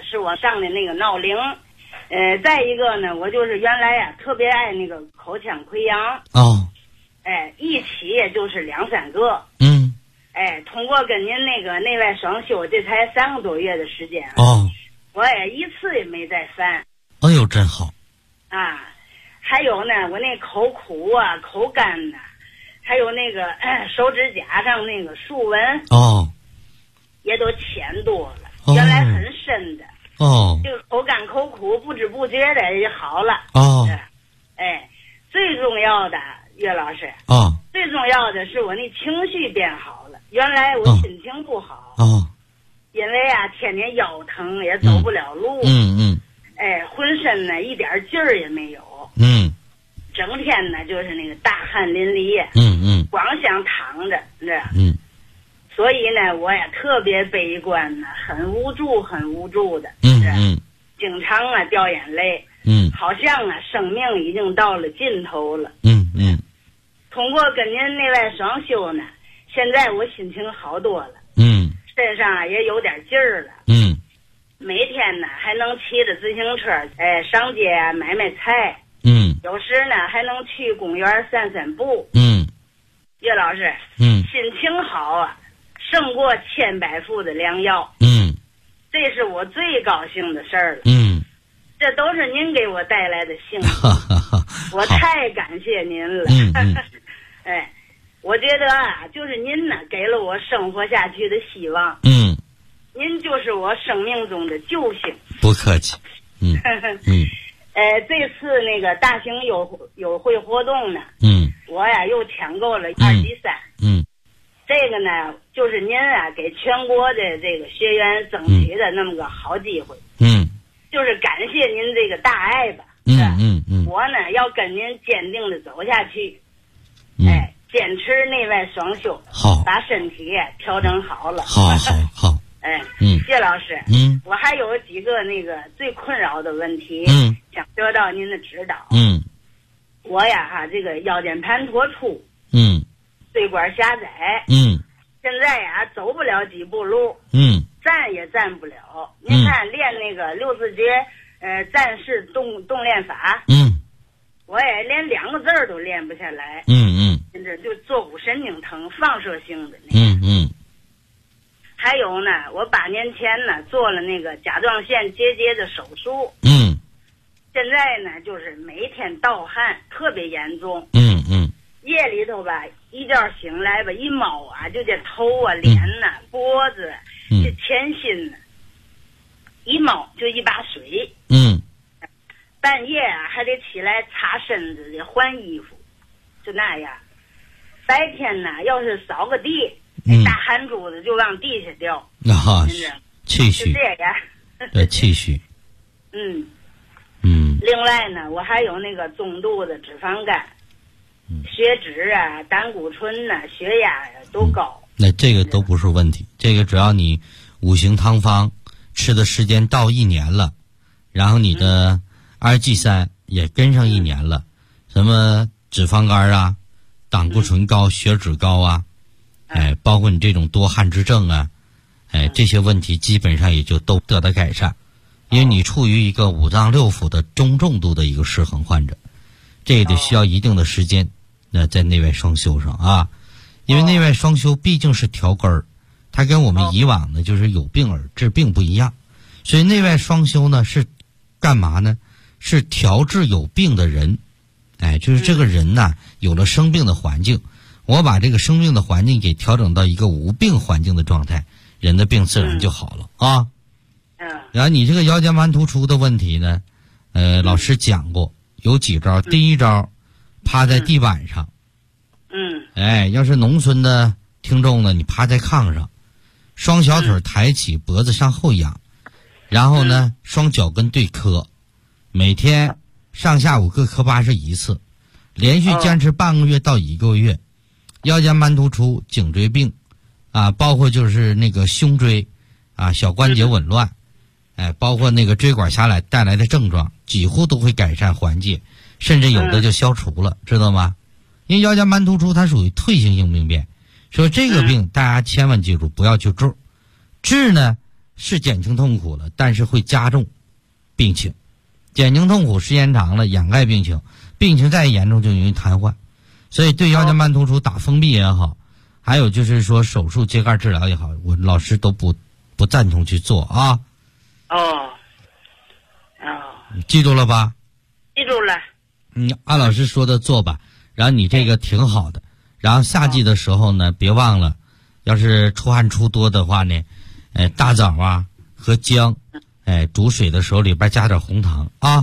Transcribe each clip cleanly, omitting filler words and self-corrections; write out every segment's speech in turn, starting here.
是我上的那个闹铃，再一个呢，我就是原来呀特别爱那个口腔溃疡哦， 一起也就是2、3个，通过跟您那个内外双修，这才3个多月的时间哦， 我也一次也没再犯。 哎呦，真好啊！还有呢，我那口苦啊，口干呐，还有那个手指甲上那个竖纹哦， 也都浅多了，原来很深的哦， 这个口干口苦不知不觉的也好了哦， 最重要的岳老师最重要的是我那情绪变好了，原来我心情不好因为啊天天腰疼也走不了路浑身呢一点劲儿也没有整天呢就是那个大汗淋漓光想躺着所以呢我也特别悲观呢，很无助的经常啊掉眼泪好像啊生命已经到了尽头了通过跟您内外双修呢，现在我心情好多了身上也有点劲儿了每天呢还能骑着自行车上街买菜有时呢还能去公园散步岳老师心情好啊胜过千百副的良药这是我最高兴的事儿了这都是您给我带来的幸福我太感谢您了我觉得啊就是您呢给了我生活下去的希望您就是我生命中的救星不客气这次那个大型优惠活动呢我呀又抢购了2级3这个呢就是您啊给全国的这个学员争取的那么个好机会就是感谢您这个大爱吧我呢要跟您坚定的走下去坚持内外双修好把身体调整好了好谢老师我还有几个那个最困扰的问题想得到您的指导我呀这个腰间盘突出椎管狭窄现在呀走不了几步路站也站不了您看练那个6字诀战士动练法我也连2个字儿都练不下来这就坐骨神经疼放射性的那个还有呢我8年前呢做了那个甲状腺结节的手术现在呢就是每天盗汗特别严重夜里头吧一觉醒来吧一摸啊就这头啊脸呐脖子这前心呢一摸就一把水半夜啊还得起来擦身子得换衣服就那样白天呢要是扫个地大汗珠子就往地下掉气虚这样对气虚另外呢我还有那个中度的脂肪肝血脂啊胆固醇啊血压呀都高那这个都不是问题这个只要你5行汤方吃的时间到1年了然后你的2G3也跟上1年了什么脂肪肝啊胆固醇高血脂高啊包括你这种多汗之症啊这些问题基本上也就都得到改善因为你处于一个5脏6腑的中重度的一个失衡患者这也得需要一定的时间在内外双修上啊因为内外双修毕竟是调根儿它跟我们以往呢就是有病而治病不一样所以内外双修呢是干嘛呢是调治有病的人就是这个人呢有了生病的环境我把这个生病的环境给调整到一个无病环境的状态人的病自然就好了啊然后你这个腰间盘突出的问题呢老师讲过有几招第一招趴在地板上要是农村的听众呢你趴在炕上双小腿抬起脖子向后仰然后呢双脚跟对磕每天上下午各磕81次连续坚持半个月到1个月腰间盘突出颈椎病包括就是那个胸椎小关节紊乱包括那个椎管狭窄带来的症状几乎都会改善缓解甚至有的就消除了知道吗因为腰间盘突出它属于退行性病变所以这个病大家千万记住不要去治呢是减轻痛苦了，但是会加重病情。减轻痛苦时间长了，掩盖病情，病情再严重就容易瘫痪。所以对腰间盘突出打封闭也好，还有就是说手术揭盖治疗也好，我老师都不赞同去做啊。记住了吧？ 记住了。 按老师说的做吧。然后你这个挺好的。然后夏季的时候呢，别忘了，要是出汗出多的话呢，大枣啊和姜，煮水的时候里边加点红糖啊。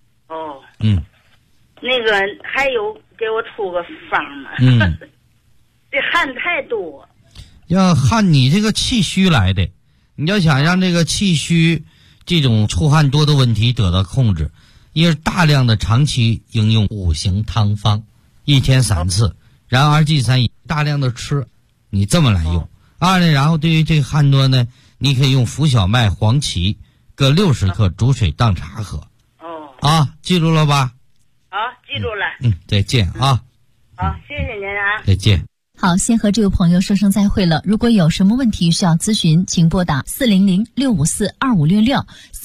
那个还有给我出个方吗？这汗太多。 要汗你这个气虚来的，你要想让这个气虚这种出汗多的问题得到控制，一是大量的长期应用五行汤方，1天3次，然后2G3大量的吃，你这么来用。二呢，然后对于这个汗多呢，你可以用浮小麦、黄芪各60克煮水当茶喝。记住了吧？ 好，记住了。 再见啊。 好，谢谢您啊。 再见。 好，先和这位朋友说声再会了。如果有什么问题需要咨询，请拨打400-654-2566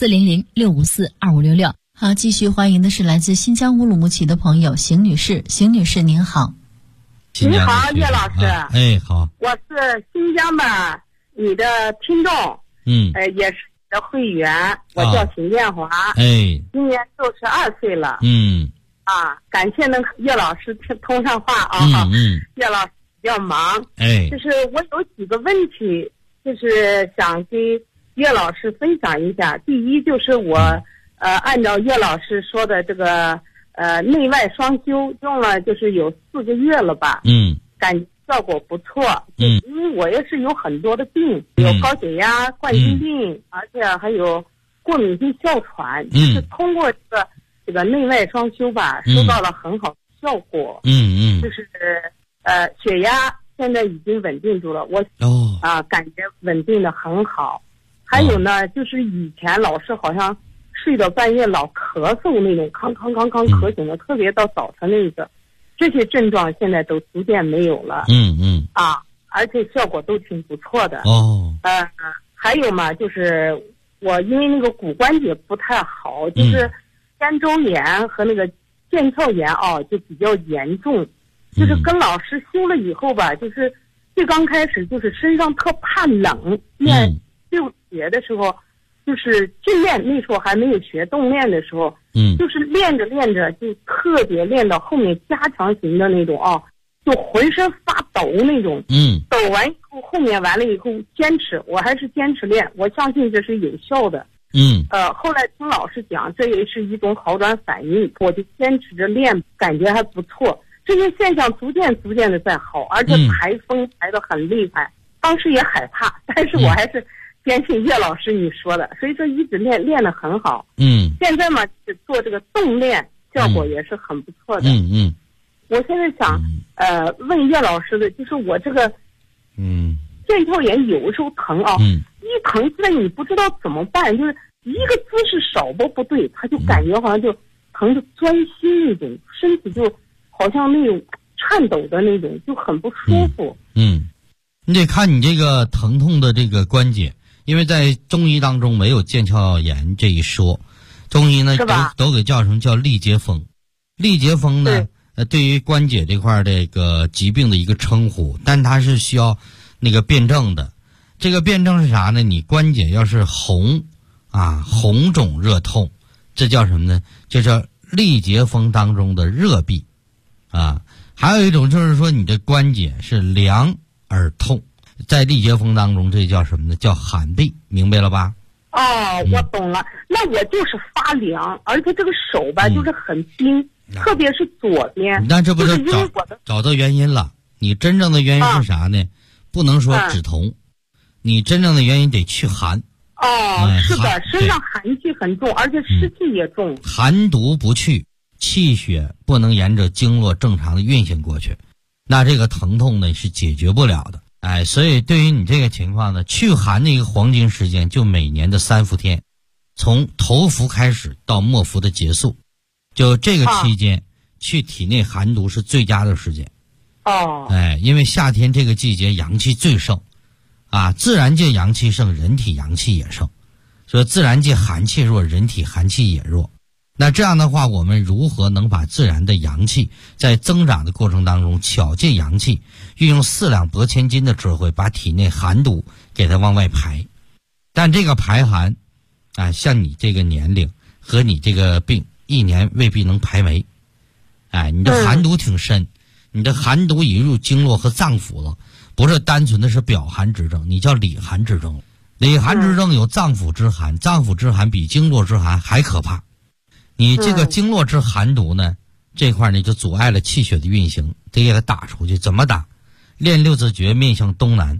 400-654-2566。好，继续欢迎的是来自新疆乌鲁木齐的朋友邢女士。邢女士您好。 你好，叶老师。 好。 我是新疆的你的听众，也是你的会员，我叫邢建华，今年62岁了，感谢能和叶老师通上话啊，叶老师比较忙，就是我有几个问题，就是想跟叶老师分享一下。第一就是我按照叶老师说的这个内外双修用了就是有4个月了吧，感觉效果不错，因为我也是有很多的病，有高血压、冠心病，而且还有过敏性哮喘，就是通过这个内外双修吧，收到了很好的效果，就是血压现在已经稳定住了，我感觉稳定的很好。还有呢，就是以前老是好像睡到半夜老咳嗽那种，康咳醒的，特别到早晨那个，这些症状现在都逐渐没有了。而且效果都挺不错的。还有嘛，就是我因为那个骨关节不太好，就是肩周炎和那个腱鞘炎就比较严重。就是跟老师修了以后吧，就是最刚开始就是身上特怕冷，练6节的时候，就是训练那时候还没有学动练的时候，就是练着练着就特别练到后面加强型的那种就浑身发抖那种，抖完以后后面完了以后坚持，我还是坚持练，我相信这是有效的。后来听老师讲，这也是一种好转反应，我就坚持着练，感觉还不错。这些现象逐渐的在好，而且排风排得很厉害，当时也害怕，但是我还是坚信叶老师你说的，所以说一直练得很好。现在嘛，做这个动练效果也是很不错的。我现在想问叶老师的，就是我这个腱鞘炎有时候疼一疼起来你不知道怎么办，就是一个姿势稍不对，他就感觉好像就疼得钻心那种，身体就好像那种颤抖的那种，就很不舒服。 你得看你这个疼痛的这个关节，因为在中医当中没有腱鞘炎这一说，中医呢都给叫成叫力竭风。力竭风呢对于关节这块这个疾病的一个称呼，但它是需要那个辩证的。这个辩证是啥呢？你关节要是红肿热痛，这叫什么呢？这叫力竭风当中的热痹还有一种就是说你的关节是凉而痛，在力竭风当中这叫什么呢？叫寒痹，明白了吧？ 我懂了。那我就是发凉，而且这个手吧就是很冰，特别是左边。 那这不是找到原因了？你真正的原因是啥呢？不能说止痛，你真正的原因得去寒。 是的，身上寒气很重，而且湿气也重。 寒毒不去，气血不能沿着经络正常的运行过去，那这个疼痛呢是解决不了的。所以对于你这个情况呢，去寒的一个黄金时间就每年的3伏天，从头伏开始到末伏的结束，就这个期间去体内寒毒是最佳的时间。因为夏天这个季节阳气最盛自然界阳气盛，人体阳气也盛，所以自然界寒气弱，人体寒气也弱。那这样的话，我们如何能把自然的阳气在增长的过程当中巧借阳气，运用四两拨千斤的智慧，把体内寒毒给它往外排？但这个排寒像你这个年龄和你这个病一年未必能排没。你的寒毒挺深，你的寒毒已入经络和脏腑了，不是单纯的是表寒之症，你叫里寒之症。里寒之症有脏腑之寒，脏腑之寒比经络之寒还可怕。你这个经络之寒毒呢，这块呢就阻碍了气血的运行，得给它打出去。怎么打？练六字诀面向东南。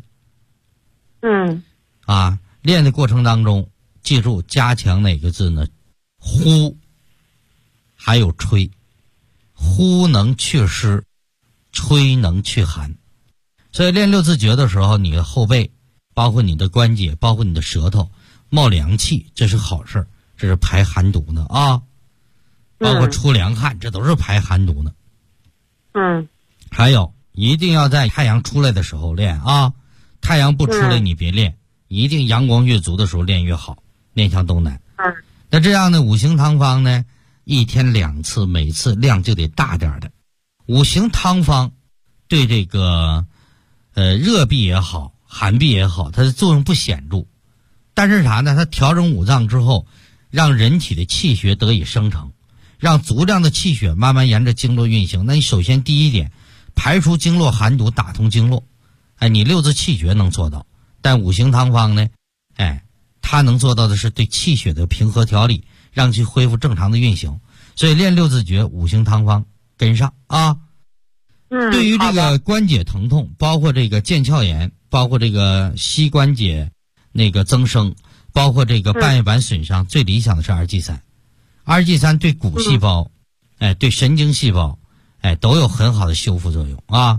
练的过程当中，记住加强哪个字呢？呼，还有吹。呼能祛湿，吹能祛寒。所以练六字诀的时候，你的后背，包括你的关节，包括你的舌头冒凉气，这是好事，这是排寒毒呢包括出凉汗，这都是排寒毒呢。还有一定要在太阳出来的时候练太阳不出来你别练，一定阳光越足的时候练越好，面向东南。那这样的五行汤方呢，一天2次，每次量就得大点的。五行汤方对这个热痹也好，寒痹也好，它的作用不显著，但是啥呢？它调整五脏之后，让人体的气血得以生成，让足量的气血慢慢沿着经络运行。那你首先第一点，排除经络寒毒，打通经络。你六字气诀能做到，但五行汤方呢，它能做到的是对气血的平和调理，让其恢复正常的运行。所以练六字诀，五行汤方跟上对于这个关节疼痛，包括这个腱鞘炎，包括这个膝关节那个增生，包括这个半月板损伤，最理想的是2G3。2G3对骨细胞对神经细胞都有很好的修复作用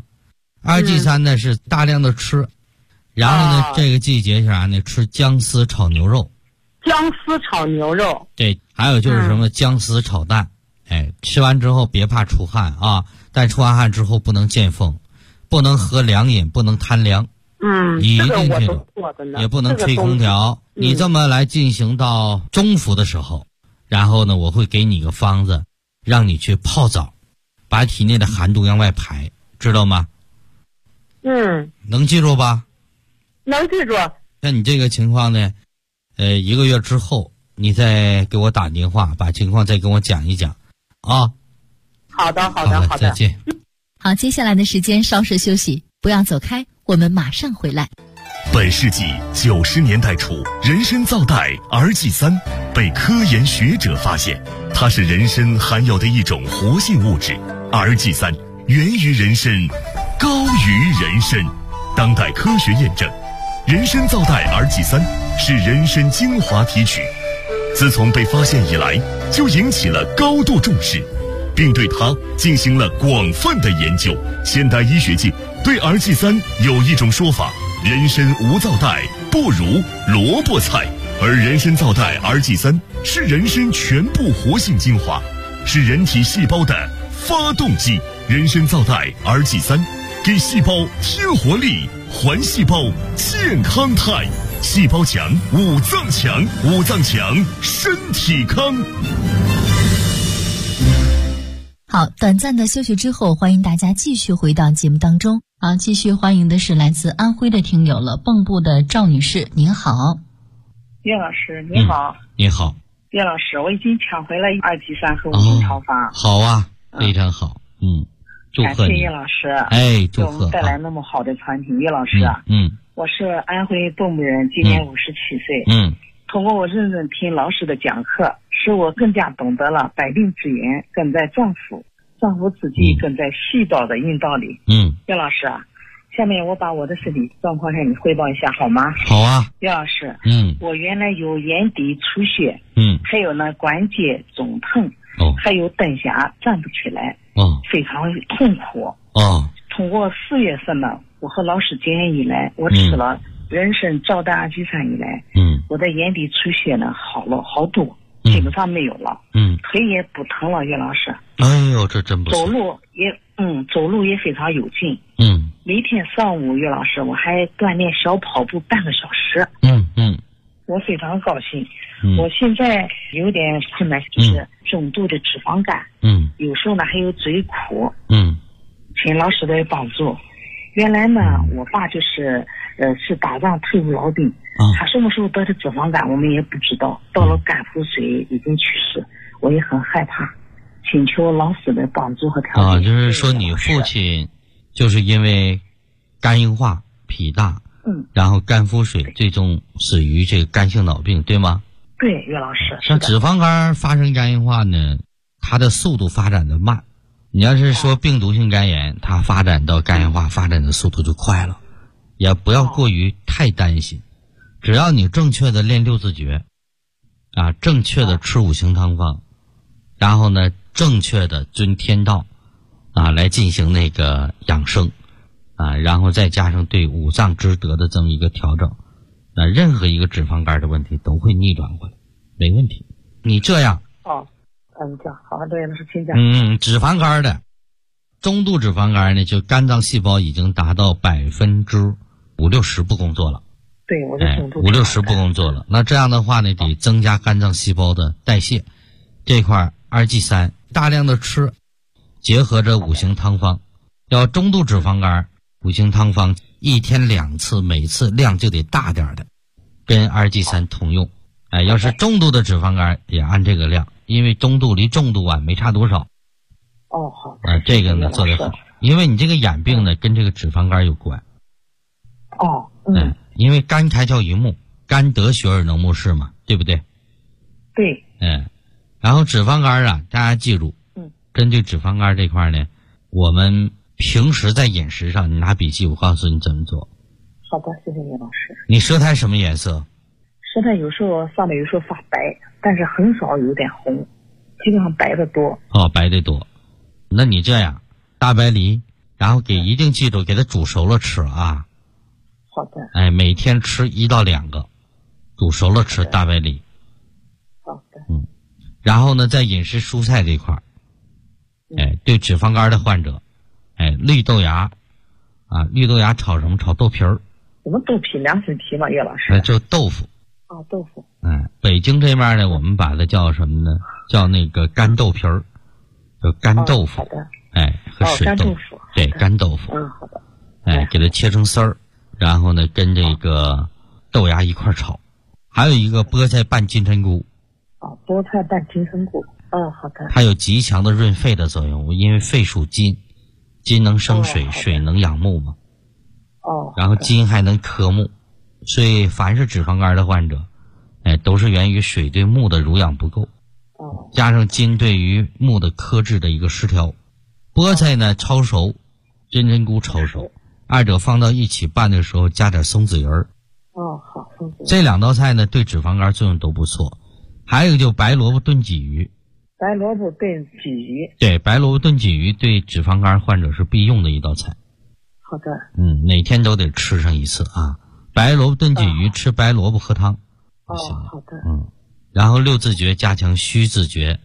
2G3 呢是大量的吃，然后呢这个季节是啥呢？吃姜丝炒牛肉。 姜丝炒牛肉。 对，还有就是什么姜丝炒蛋。吃完之后别怕出汗但出完汗之后不能见风，不能喝凉饮，不能贪凉。一定记住，也不能吹空调。你这么来进行到中伏的时候，然后呢我会给你个方子，让你去泡澡，把体内的寒毒往外排，知道吗？能记住吧？ 能记住。 那你这个情况呢1个月之后你再给我打电话，把情况再跟我讲一讲好的， 再见。 好，接下来的时间稍事休息，不要走开，我们马上回来。 本世纪90年代初，人参皂苷 RG3 被科研学者发现，它是人参含有的一种活性物质。RG3 源于人参，高于人参。当代科学验证，人参皂苷 RG3 是人参精华提取，自从被发现以来，就引起了高度重视，并对它进行了广泛的研究。现代医学界对 RG3 有一种说法：人参无皂苷不如萝卜菜，而人参皂苷 RG3 是人参全部活性精华，是人体细胞的发动机。人参皂苷 RG3 给细胞添活力，还细胞健康态。细胞强，五脏强，五脏强，身体康。 好，短暂的休息之后，欢迎大家继续回到节目当中。好，继续欢迎的是来自安徽的听友了，蚌埠的赵女士，您好。 岳老师你好。 你好。 岳老师，我已经抢回了2G3和五行汤方。 好啊，非常好。祝贺你。 感谢岳老师。 祝贺。 给我们带来那么好的产品。岳老师我是安徽蚌埠人，今年57岁。通过我认真听老师的讲课，使我更加懂得了百病之源根在脏腑，脏腑之机根在细胞的阴道里。岳老师下面我把我的身体状况向你汇报一下好吗？ 好啊。 岳老师我原来有眼底出血，还有呢关节肿疼，还有蹬下站不起来，非常痛苦。通过4月份呢，我和老师检验以来，我吃了人参皂苷 RG3以来，我的眼底出血呢好了好多，基本上没有了。腿也不疼了，岳老师。 哎呦，这真不错。 走路也非常有劲。 每天上午岳老师我还锻炼小跑步半个小时。我非常高兴。我现在有点困难，就是重度的脂肪肝。有时候呢还有嘴苦。请老师的帮助。原来呢，我爸就是是打仗退伍老兵，他什么时候得的脂肪肝我们也不知道，到了肝腹水已经去世，我也很害怕，请求老师的帮助和调整。 就是说你父亲就是因为肝硬化、脾大，然后肝腹水，最终死于这个肝性脑病，对吗？ 对，岳老师。 像脂肪肝发生肝硬化呢，它的速度发展的慢。你要是说病毒性肝炎，它发展到肝硬化发展的速度就快了，也不要过于太担心。只要你正确的练六字诀，正确的吃五行汤方，然后呢，正确的遵天道，来进行那个养生，然后再加上对五脏之德的这么一个调整，那任何一个脂肪肝的问题都会逆转过来，没问题。你这样。 好，对，那是请讲。 脂肪肝的中度脂肪肝呢，就肝脏细胞已经达到50%-60%不工作了。 对，我是中度 50%不工作了。那这样的话呢，得增加肝脏细胞的代谢。这块2G3大量的吃，结合着五行汤方。要中度脂肪肝，五行汤方1天2次，每次量就得大点的，跟2G3同用。要是中度的脂肪肝也按这个量，因为中度离重度没差多少。 好。 这个呢做得好，因为你这个眼病呢跟这个脂肪肝有关。因为肝开窍于目，肝得血而能目视嘛，对不对？ 对。 然后脂肪肝大家记住，针对脂肪肝这块呢，我们平时在饮食上，你拿笔记，我告诉你怎么做。 好的，谢谢叶老师。 你舌苔什么颜色？ 舌苔有时候上面有时候发白，但是很少有点红，基本上白的多。 白的多。那你这样，大白梨，然后一定记住给它煮熟了吃啊。 好的。 每天吃1到2个，煮熟了吃大白梨。 好的。 然后呢，在饮食蔬菜这块对脂肪肝的患者，绿豆芽，绿豆芽炒什么？炒豆皮儿。 什么豆皮？凉水皮吗？岳老师？ 就豆腐。 豆腐。 北京这边呢，我们把它叫什么呢？叫那个干豆皮儿，叫干豆腐。 好的。 和水干豆腐。 对，干豆腐。 好的。 给它切成丝儿，然后呢，跟这个豆芽一块炒。还有一个菠菜拌金针菇。 菠菜拌金针菇。好的。 它有极强的润肺的作用，因为肺属金，金能生水，水能养木嘛。然后金还能克木，所以凡是脂肪肝的患者，都是源于水对木的濡养不够，加上金对于木的克制的一个失调。菠菜呢焯熟，金针菇焯熟，二者放到一起拌的时候加点松子仁儿。 好，松子仁。 这2道菜呢对脂肪肝作用都不错。还有一个就白萝卜炖鲫鱼。 白萝卜炖鲫鱼。 对，白萝卜炖鲫鱼对脂肪肝患者是必用的一道菜。 好的。 每天都得吃上1次啊。白萝卜炖鲫鱼，吃白萝卜喝汤。 好的。 然后6字诀加强虚字诀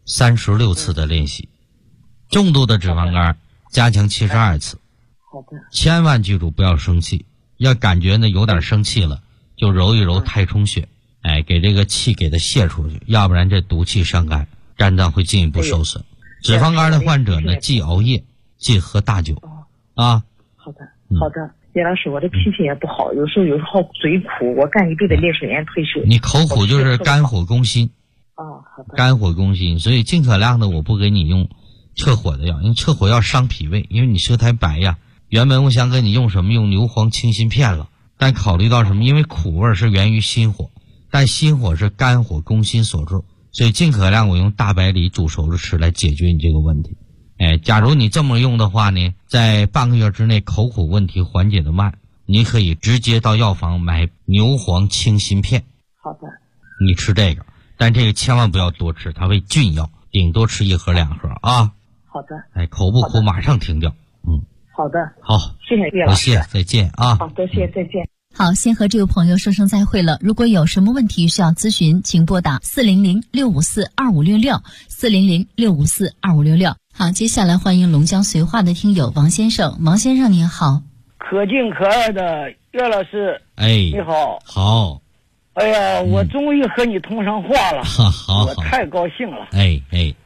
36次的练习。重度的脂肪肝加强72次。 好的。 千万记住不要生气，要感觉呢有点生气了，就揉一揉太冲穴，给这个气给它泄出去，要不然这毒气伤肝，肝脏会进一步受损。脂肪肝的患者呢，忌熬夜，忌喝大酒。 好的。叶老师，我的脾气也不好，有时候嘴苦，我干一辈子烈水炎退休。 你口苦就是肝火攻心。 好的。 肝火攻心，所以尽可量的我不给你用撤火的药，因为撤火药伤脾胃，因为你舌苔白呀。原本我想给你用什么？用牛黄清心片了，但考虑到什么？因为苦味是源于心火，但心火是肝火攻心所致，所以尽可量我用大白梨煮熟了吃来解决你这个问题。假如你这么用的话呢，在半个月之内口苦问题缓解的慢，你可以直接到药房买牛黄清心片。 好的。 你吃这个，但这个千万不要多吃，它为菌药，顶多吃1盒2盒啊。 好的。 口不苦马上停掉。 好的。 好， 谢谢岳老师。 多谢，再见啊。 好，多谢，再见。 好，先和这位朋友说声再会了。如果有什么问题需要咨询，请拨打400-654-2566，400-654-2566。好，接下来欢迎龙江绥化的听友王先生。王先生您好。 可敬可爱的岳老师， 哎， 你好。 好。 哎呀，我终于和你通上话了， 好， 我太高兴了。 哎，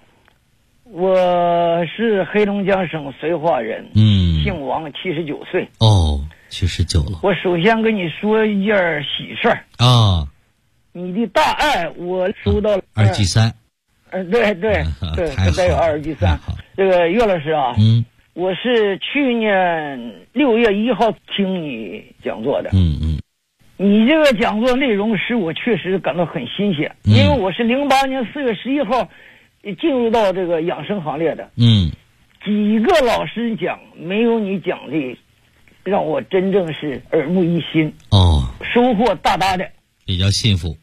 我是黑龙江省绥化人，姓王，79岁。 哦，79了。 我首先跟你说一件喜事儿啊， 你的大爱我收到了。 2剂3。 对，再有2剂3。这个岳老师啊，我是去年6月1号听你讲座的。你这个讲座内容使我确实感到很新鲜，因为我是08年4月11号进入到这个养生行列的。几个老师讲，没有你讲的让我真正是耳目一新。收获大大的， 比较幸福。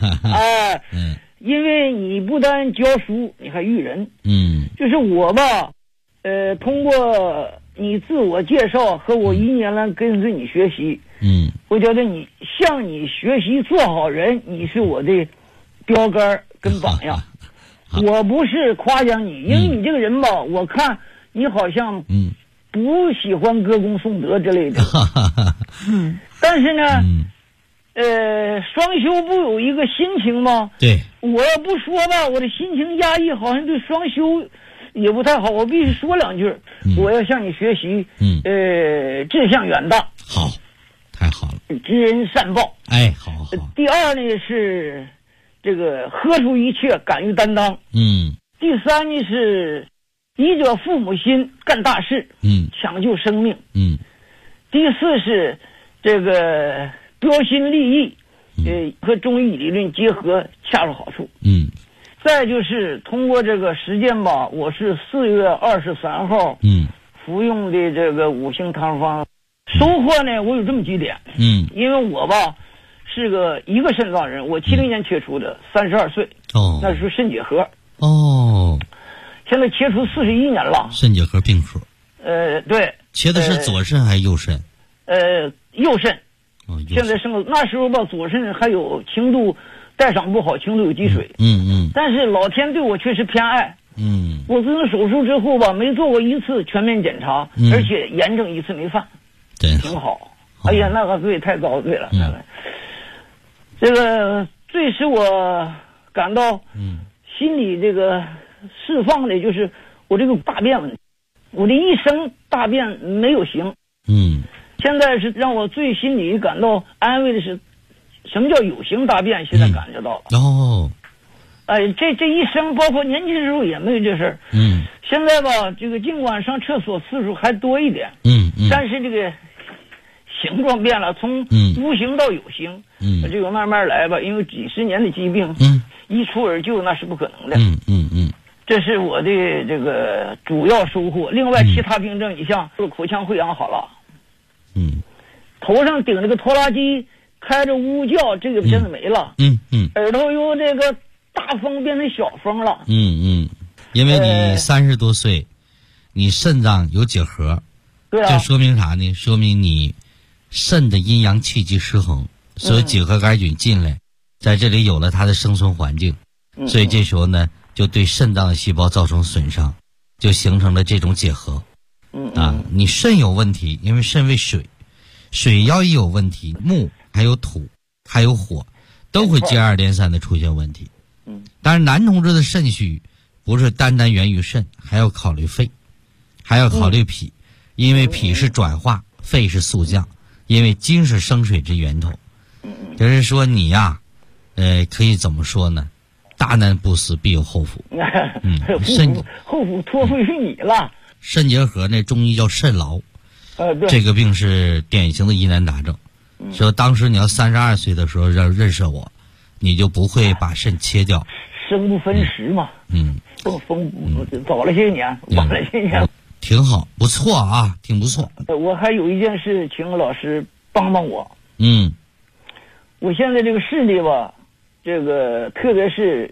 因为你不但教书，你还育人。就是我吧，通过你自我介绍和我1年来跟随你学习，我觉得你向你学习做好人，你是我的标杆跟榜样。我不是夸奖你，因为你这个人吧，我看你好像不喜欢歌功颂德之类的。但是呢，双修不有一个心情吗？ 对， 我要不说吧，我的心情压抑，好像对双修也不太好。我必须说2句，我要向你学习。志向远大。 好，太好了。 知恩善报。 哎，好。 第二呢是这个喝出一切，敢于担当。第三呢是以者父母心，干大事。抢救生命。第四是这个标新立异，和中医理论结合，恰到好处。再就是通过这个实践吧，我是4月23号服用的这个5行汤方，收获呢我有这么几点。因为我吧是一个肾脏人，我70年切除的，32岁。那时候肾结核。现在切除41年了。 肾结核病科。 对。 切的是左肾还是右肾？ 右肾。现在那时候吧，左肾还有轻度代偿不好，轻度有积水。但是老天对我确实偏爱。我自从手术之后吧，没做过一次全面检查，而且炎症一次没犯。挺好。哎呀，那个对，太高对了。这个最使我感到心里这个释放的就是我这个大便问题。我的一生大便没有行。现在是让我最心里感到安慰的是，什么叫有形大便？现在感觉到了。这一生包括年轻时候也没有这事儿。现在吧，这个尽管上厕所次数还多一点。但是这个形状变了，从无形到有形。这个慢慢来吧，因为几十年的疾病，一蹴而就那是不可能的。这是我的这个主要收获。另外其他病症，你像口腔溃疡好了。头上顶着个拖拉机，开着呜叫，这个真的没了。耳朵由这个大风变成小风了。 因为你30多岁，你肾脏有结核。 对啊。 这说明啥呢？说明你肾的阴阳气机失衡，所以结核杆菌进来，在这里有了它的生存环境，所以这时候呢，就对肾脏的细胞造成损伤，就形成了这种结核。你肾有问题，因为肾为水，水要一有问题，木还有土还有火都会接二连三的出现问题。但是男同志的肾虚不是单单源于肾，还要考虑肺，还要考虑脾，因为脾是转化，肺是速降，因为金是生水之源头。就是说你呀，可以怎么说呢？大难不死必有后福。 后福托付于你了。 肾结核呢，中医叫肾痨。这个病是典型的疑难杂症。说当时你要32岁的时候要认识我，你就不会把肾切掉。 生不分时嘛。早了些年，晚了些年。 挺好，不错啊，挺不错。 我还有一件事，请老师帮帮我。我现在这个视力吧，这个特别是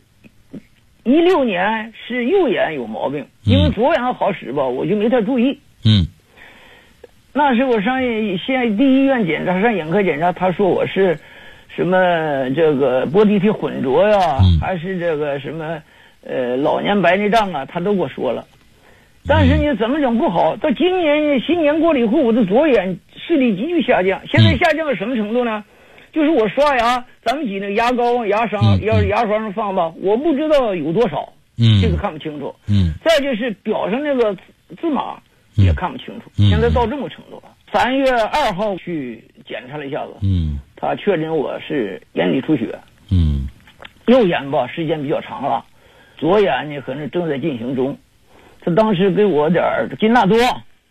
16年是右眼有毛病，因为左眼好使吧，我就没太注意。那时我上县第一医院检查，上眼科检查，他说我是什么这个玻璃体混浊呀，还是这个什么老年白内障啊，他都给我说了。 但是呢，怎么整不好？到今年新年过了以后，我的左眼视力急剧下降。现在下降到什么程度呢？就是我刷牙，咱们挤那个牙膏往牙刷上放吧，我不知道有多少，这个看不清楚。再就是表上那个字码也看不清楚。现在到这么程度了。3月2号去检查了一下子，他确诊我是眼底出血。右眼吧时间比较长了，左眼呢可能正在进行中。他当时给我点金纳多，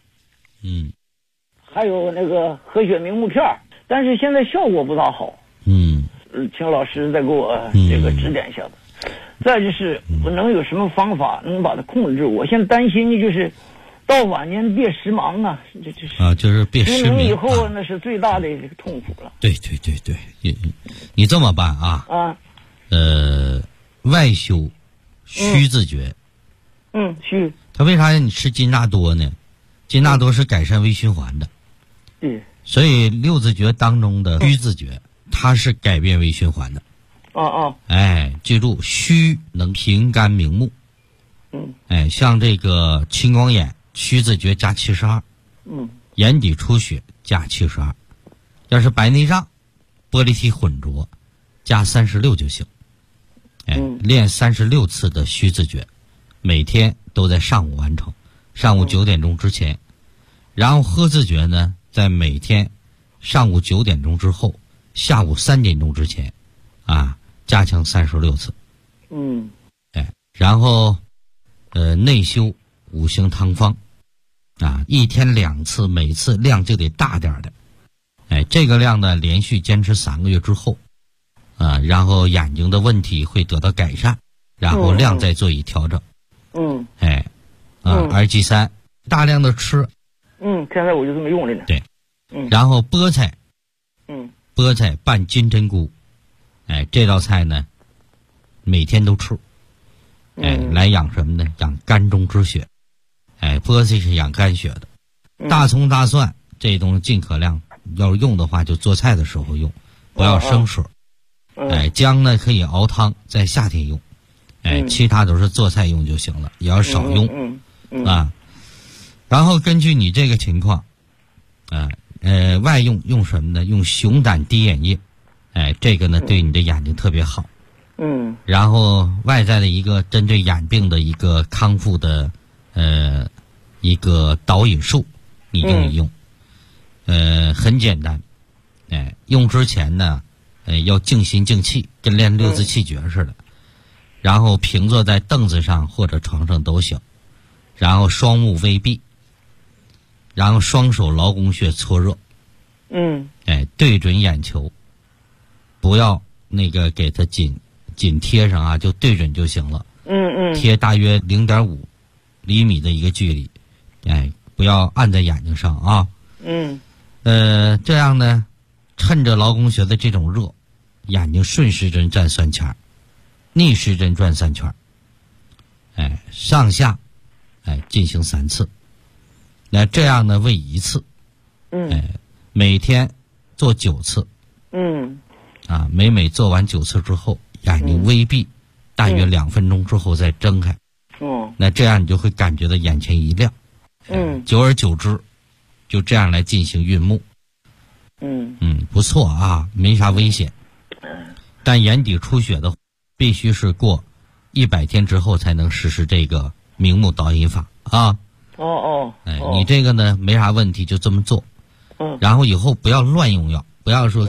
还有那个和血明目片，但是现在效果不大好。请老师再给我这个指点一下子。再就是我能有什么方法能把它控制？我现在担心的就是到晚年别时盲啊， 就是别失明以后那是最大的这个痛苦了。 对，你这么办啊？外修虚自觉。 虚。 他为啥让你吃金纳多呢？金纳多是改善微循环的。所以六字诀当中的虚字诀，它是改变微循环的。记住，虚能平肝明目。像这个青光眼，虚字诀加72。眼底出血加72。要是白内障、玻璃体混浊，加36就行。练36次的虚字诀，每天都在上午完成，上午9点钟之前。然后喝字诀呢，在每天上午9点钟之后，下午3点钟之前，加强36次。然后内修5行汤方，一天2次，每次量就得大点的。这个量呢，连续坚持3个月之后，然后眼睛的问题会得到改善，然后量再做一调整。RG3大量的吃。 现在我就这么用了呢。 对。然后菠菜。菠菜拌金针菇，这道菜呢，每天都吃。来养什么呢？养肝中之血。菠菜是养肝血的。大葱大蒜这东西尽可量，要是用的话就做菜的时候用，不要生吃。姜呢可以熬汤，在夏天用。其他都是做菜用就行了，也要少用。然后根据你这个情况，外用什么呢？用熊胆滴眼液。这个呢对你的眼睛特别好。然后外在的一个针对眼病的一个康复的一个导引术，你用一用。很简单。用之前呢，要静心静气，跟练六字气诀似的。然后平坐在凳子上或者床上都行。然后双目微闭，然后双手劳宫穴搓热。对准眼球，不要那个给它紧贴上就对准就行了。贴大约0.5厘米的一个距离。不要按在眼睛上啊。这样呢，趁着劳宫穴的这种热，眼睛顺时针转3圈，逆时针转3圈。上下进行3次。那这样呢为1次。每天做9次。每做完9次之后，眼睛微闭，大约2分钟之后再睁开。那这样你就会感觉到眼前一亮。久而久之，就这样来进行运目。不错没啥危险。但眼底出血的必须是过100天之后才能实施这个明目导引法你这个呢没啥问题，就这么做。然后以后不要乱用药，不要说